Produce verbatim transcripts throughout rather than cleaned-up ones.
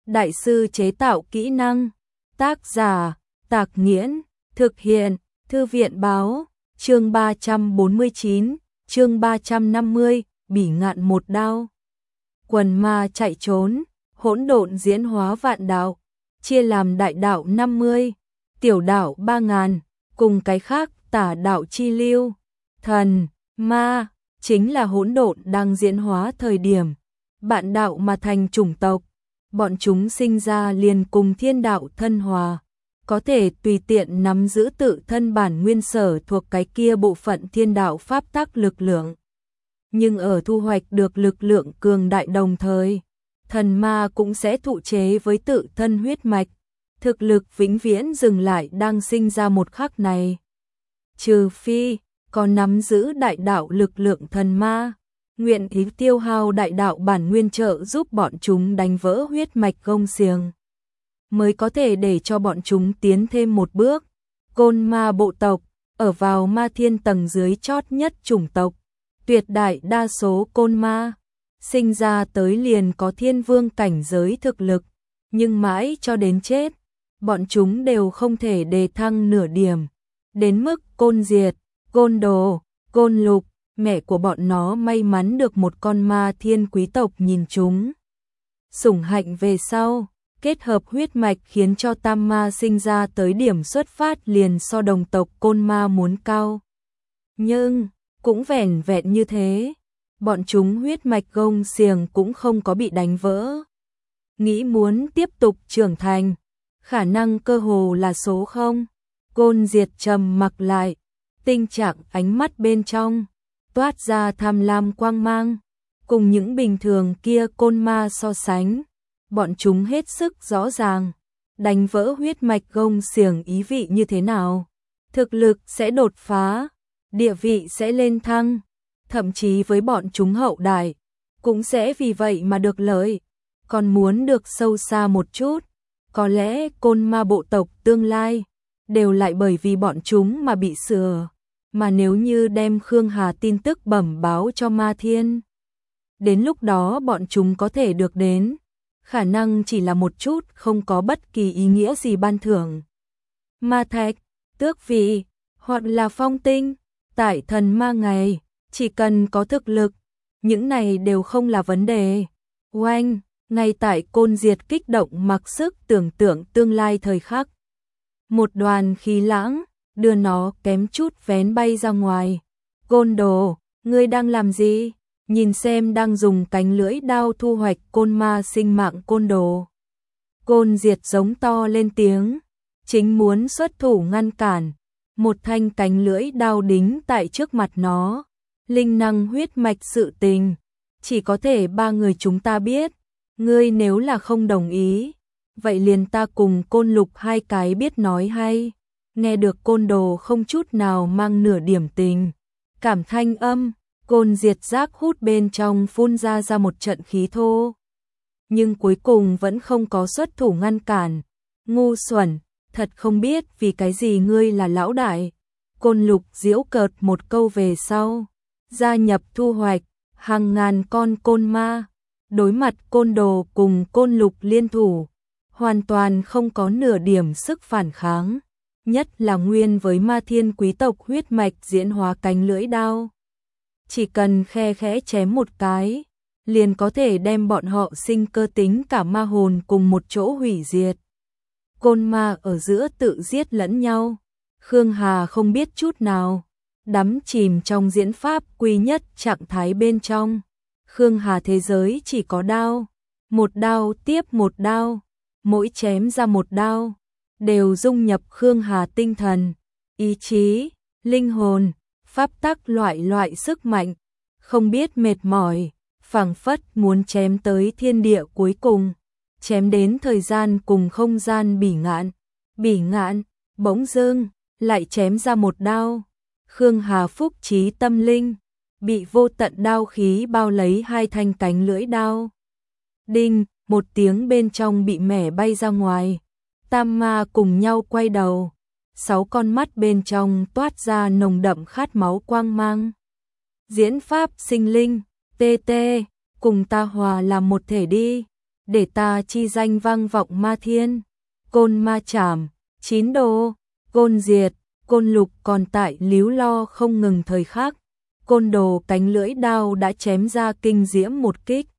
đại sư chế tạo kỹ năng. Tác giả, Tạc Nghiễn, thực hiện, Thư viện báo, chương ba trăm bốn mươi chín, chương ba trăm năm mươi, bỉ ngạn một đao. Quần ma chạy trốn, hỗn độn diễn hóa vạn đạo, chia làm đại đạo năm mươi, tiểu đạo ba ngàn, cùng cái khác tả đạo chi lưu, thần, ma, chính là hỗn độn đang diễn hóa thời điểm. Bạn đạo mà thành chủng tộc, bọn chúng sinh ra liền cùng thiên đạo thân hòa, có thể tùy tiện nắm giữ tự thân bản nguyên sở thuộc cái kia bộ phận thiên đạo pháp tắc lực lượng. Nhưng ở thu hoạch được lực lượng cường đại đồng thời, thần ma cũng sẽ thụ chế với tự thân huyết mạch, thực lực vĩnh viễn dừng lại đang sinh ra một khắc này. Trừ phi, có nắm giữ đại đạo lực lượng thần ma, nguyện ý tiêu hao đại đạo bản nguyên trợ giúp bọn chúng đánh vỡ huyết mạch gông xiềng, mới có thể để cho bọn chúng tiến thêm một bước. Côn ma bộ tộc, ở vào ma thiên tầng dưới chót nhất chủng tộc, tuyệt đại đa số côn ma, sinh ra tới liền có thiên vương cảnh giới thực lực, nhưng mãi cho đến chết, bọn chúng đều không thể đề thăng nửa điểm, đến mức côn diệt, côn đồ, côn lục, mẹ của bọn nó may mắn được một con ma thiên quý tộc nhìn chúng sủng hạnh về sau, kết hợp huyết mạch khiến cho tam ma sinh ra tới điểm xuất phát liền so đồng tộc côn ma muốn cao. Nhưng, cũng vẻn vẹn như thế, bọn chúng huyết mạch gông xiềng cũng không có bị đánh vỡ. Nghĩ muốn tiếp tục trưởng thành, khả năng cơ hồ là số không. Côn diệt trầm mặc lại, tinh trạng ánh mắt bên trong toát ra tham lam quang mang, cùng những bình thường kia côn ma so sánh, bọn chúng hết sức rõ ràng, đánh vỡ huyết mạch gông xiềng ý vị như thế nào, thực lực sẽ đột phá, địa vị sẽ lên thăng, thậm chí với bọn chúng hậu đại, cũng sẽ vì vậy mà được lợi. Còn muốn được sâu xa một chút, có lẽ côn ma bộ tộc tương lai đều lại bởi vì bọn chúng mà bị sửa. Mà nếu như đem Khương Hà tin tức bẩm báo cho Ma Thiên, đến lúc đó bọn chúng có thể được đến, khả năng chỉ là một chút không có bất kỳ ý nghĩa gì ban thưởng. Ma thạch, tước vị, hoặc là phong tinh, tại thần ma ngày, chỉ cần có thực lực, những này đều không là vấn đề. Oanh, ngay tại côn diệt kích động mặc sức tưởng tượng tương lai thời khắc. Một đoàn khí lãng, đưa nó kém chút vén bay ra ngoài. Côn đồ, ngươi đang làm gì? Nhìn xem đang dùng cánh lưỡi đao thu hoạch côn ma sinh mạng côn đồ. Côn diệt giống to lên tiếng, chính muốn xuất thủ ngăn cản. Một thanh cánh lưỡi đao đính tại trước mặt nó. Linh năng huyết mạch sự tình, chỉ có thể ba người chúng ta biết. Ngươi nếu là không đồng ý, vậy liền ta cùng côn lục hai cái biết nói hay. Nghe được côn đồ không chút nào mang nửa điểm tình cảm thanh âm, côn diệt giác hút bên trong phun ra ra một trận khí thô. Nhưng cuối cùng vẫn không có xuất thủ ngăn cản. Ngu xuẩn, thật không biết vì cái gì ngươi là lão đại. Côn lục giễu cợt một câu về sau, gia nhập thu hoạch hàng ngàn con côn ma, đối mặt côn đồ cùng côn lục liên thủ, hoàn toàn không có nửa điểm sức phản kháng. Nhất là nguyên với ma thiên quý tộc huyết mạch diễn hóa cánh lưỡi đao. Chỉ cần khe khẽ chém một cái, liền có thể đem bọn họ sinh cơ tính cả ma hồn cùng một chỗ hủy diệt. Côn ma ở giữa tự giết lẫn nhau, Khương Hà không biết chút nào, đắm chìm trong diễn pháp quy nhất trạng thái bên trong. Khương Hà thế giới chỉ có đao, một đao tiếp một đao, mỗi chém ra một đao đều dung nhập Khương Hà tinh thần, ý chí, linh hồn, pháp tắc loại loại sức mạnh, không biết mệt mỏi, phảng phất muốn chém tới thiên địa cuối cùng, chém đến thời gian cùng không gian bỉ ngạn, bỉ ngạn, bỗng dưng, lại chém ra một đao. Khương Hà phúc trí tâm linh, bị vô tận đao khí bao lấy hai thanh cánh lưỡi đao. Đinh, một tiếng bên trong bị mẻ bay ra ngoài. Tam ma cùng nhau quay đầu, sáu con mắt bên trong toát ra nồng đậm khát máu quang mang. Diễn pháp sinh linh, tê tê, cùng ta hòa làm một thể đi. để ta chi danh vang vọng ma thiên. Côn ma chảm, chín đồ, côn diệt, côn lục còn tại líu lo không ngừng thời khắc. Côn đồ cánh lưỡi đao đã chém ra kinh diễm một kích.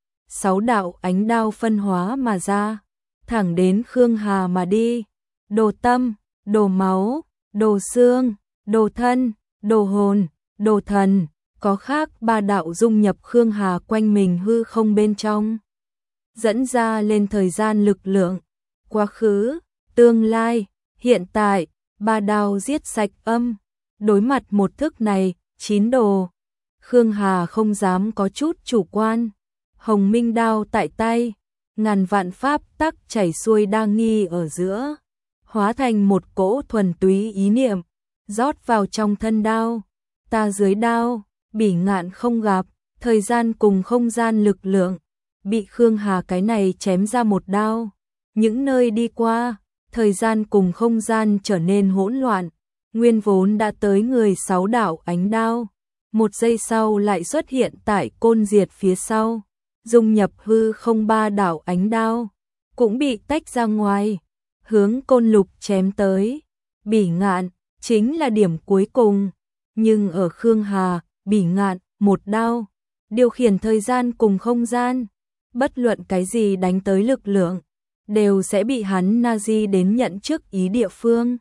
Sáu đạo ánh đao phân hóa mà ra, thẳng đến Khương Hà mà đi. Đồ tâm, đồ máu, đồ xương, đồ thân, đồ hồn, đồ thần, có khác ba đạo dung nhập Khương Hà quanh mình hư không bên trong. Dẫn ra lên thời gian lực lượng, quá khứ, tương lai, hiện tại, ba đao giết sạch âm. Đối mặt một thức này, chín đồ, Khương Hà không dám có chút chủ quan. Hồng minh đao tại tay, ngàn vạn pháp tắc chảy xuôi đa nghi ở giữa, hóa thành một cỗ thuần túy ý niệm, rót vào trong thân đao. Ta dưới đao, bỉ ngạn không gặp, thời gian cùng không gian lực lượng, bị Khương Hà cái này chém ra một đao. Những nơi đi qua, thời gian cùng không gian trở nên hỗn loạn, nguyên vốn đã tới người sáu đạo ánh đao. Một giây sau lại xuất hiện tại côn diệt phía sau, dung nhập hư không ba đạo ánh đao, cũng bị tách ra ngoài, hướng côn lục chém tới. Bỉ ngạn, chính là điểm cuối cùng, nhưng ở Khương Hà, bỉ ngạn, một đao, điều khiển thời gian cùng không gian, bất luận cái gì đánh tới lực lượng, đều sẽ bị hắn Nazi đến nhận trước ý địa phương.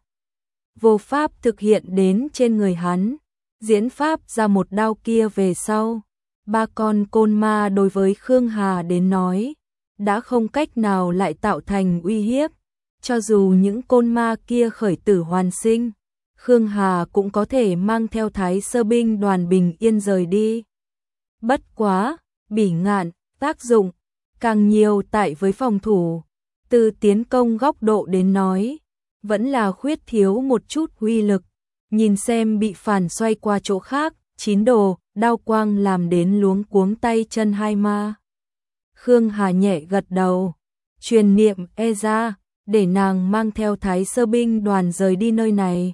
Vô pháp thực hiện đến trên người hắn, diễn pháp ra một đao kia về sau. Ba con côn ma đối với Khương Hà đến nói, đã không cách nào lại tạo thành uy hiếp. Cho dù những côn ma kia khởi tử hoàn sinh, Khương Hà cũng có thể mang theo Thái Sơ binh đoàn bình yên rời đi. Bất quá, bỉ ngạn, tác dụng, càng nhiều tại với phòng thủ. Từ tiến công góc độ đến nói, vẫn là khuyết thiếu một chút uy lực. Nhìn xem bị phản xoay qua chỗ khác, chín đồ, đao quang làm đến luống cuống tay chân hai ma. Khương Hà nhẹ gật đầu, truyền niệm e ra, để nàng mang theo Thái Sơ binh đoàn rời đi nơi này.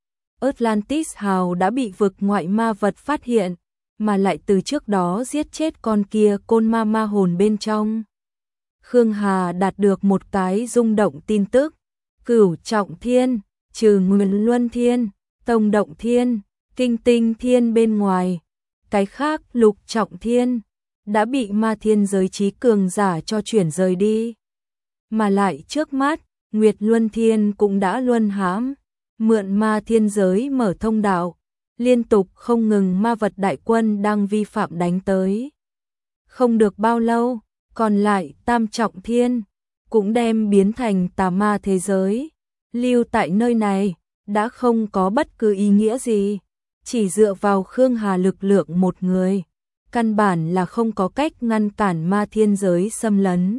Atlantis Hào đã bị vực ngoại ma vật phát hiện, mà lại từ trước đó giết chết con kia côn ma ma hồn bên trong. Khương Hà đạt được một cái rung động tin tức, Cửu Trọng Thiên, trừ Nguyên Luân Thiên, Tông Động Thiên, Kinh Tinh Thiên bên ngoài, cái khác Lục Trọng Thiên đã bị ma thiên giới trí cường giả cho chuyển rời đi. Mà lại trước mắt, Nguyệt Luân Thiên cũng đã luân hãm, mượn ma thiên giới mở thông đạo, liên tục không ngừng ma vật đại quân đang vi phạm đánh tới. Không được bao lâu, còn lại Tam Trọng Thiên cũng đem biến thành tà ma thế giới. Lưu tại nơi này đã không có bất cứ ý nghĩa gì, chỉ dựa vào Khương Hà lực lượng một người, căn bản là không có cách ngăn cản ma thiên giới xâm lấn.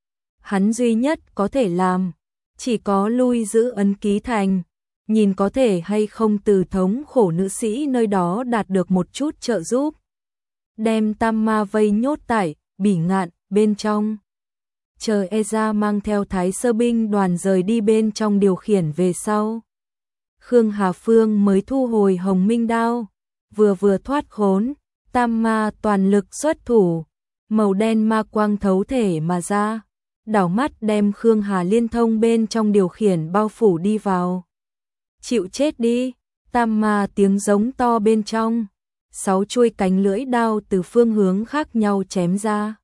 Hắn duy nhất có thể làm, chỉ có lui giữ ấn ký thành, nhìn có thể hay không từ thống khổ nữ sĩ nơi đó đạt được một chút trợ giúp. Đem tam ma vây nhốt tại bỉ ngạn bên trong. Chờ Eza mang theo Thái Sơ binh đoàn rời đi bên trong điều khiển về sau. Khương Hà Phương mới thu hồi Hồng Minh đao, vừa vừa thoát khốn, tam ma toàn lực xuất thủ, màu đen ma quang thấu thể mà ra, đảo mắt đem Khương Hà liên thông bên trong điều khiển bao phủ đi vào. Chịu chết đi, tam ma tiếng giống to bên trong, sáu chuôi cánh lưỡi đao từ phương hướng khác nhau chém ra.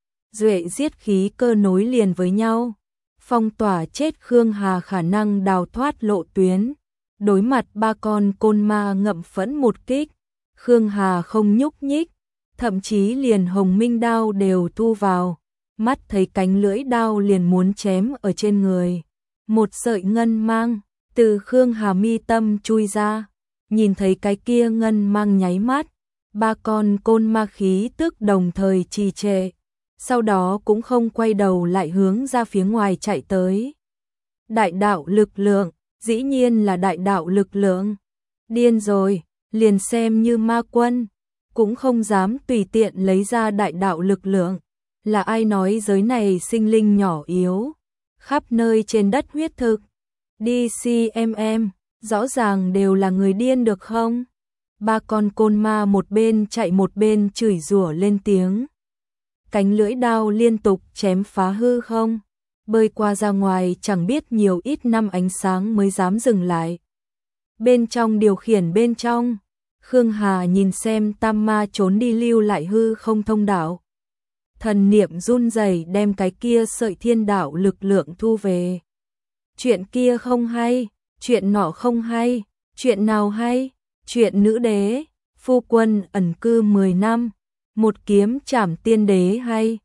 Duệ giết khí cơ nối liền với nhau, phong tỏa chết Khương Hà khả năng đào thoát lộ tuyến. Đối mặt ba con côn ma ngậm phẫn một kích, Khương Hà không nhúc nhích, thậm chí liền Hồng Minh đao đều thu vào, mắt thấy cánh lưỡi đao liền muốn chém ở trên người. Một sợi ngân mang từ Khương Hà mi tâm chui ra, nhìn thấy cái kia ngân mang nháy mắt, ba con côn ma khí tức đồng thời trì trệ, sau đó cũng không quay đầu lại hướng ra phía ngoài chạy tới. Đại đạo lực lượng, dĩ nhiên là đại đạo lực lượng. Điên rồi, liền xem như ma quân, cũng không dám tùy tiện lấy ra đại đạo lực lượng. Là ai nói giới này sinh linh nhỏ yếu, khắp nơi trên đất huyết thực. đê xê em em, rõ ràng đều là người điên được không? Ba con côn ma một bên chạy một bên chửi rủa lên tiếng. cánh lưỡi đao liên tục chém phá hư không, bơi qua ra ngoài chẳng biết nhiều ít năm ánh sáng mới dám dừng lại. Bên trong điều khiển bên trong, Khương Hà nhìn xem tam ma trốn đi lưu lại hư không thông đạo. Thần niệm run rẩy đem cái kia sợi thiên đạo lực lượng thu về. Chuyện kia không hay, chuyện nọ không hay, chuyện nào hay, chuyện nữ đế, phu quân ẩn cư mười năm, một kiếm trảm tiên đế hay.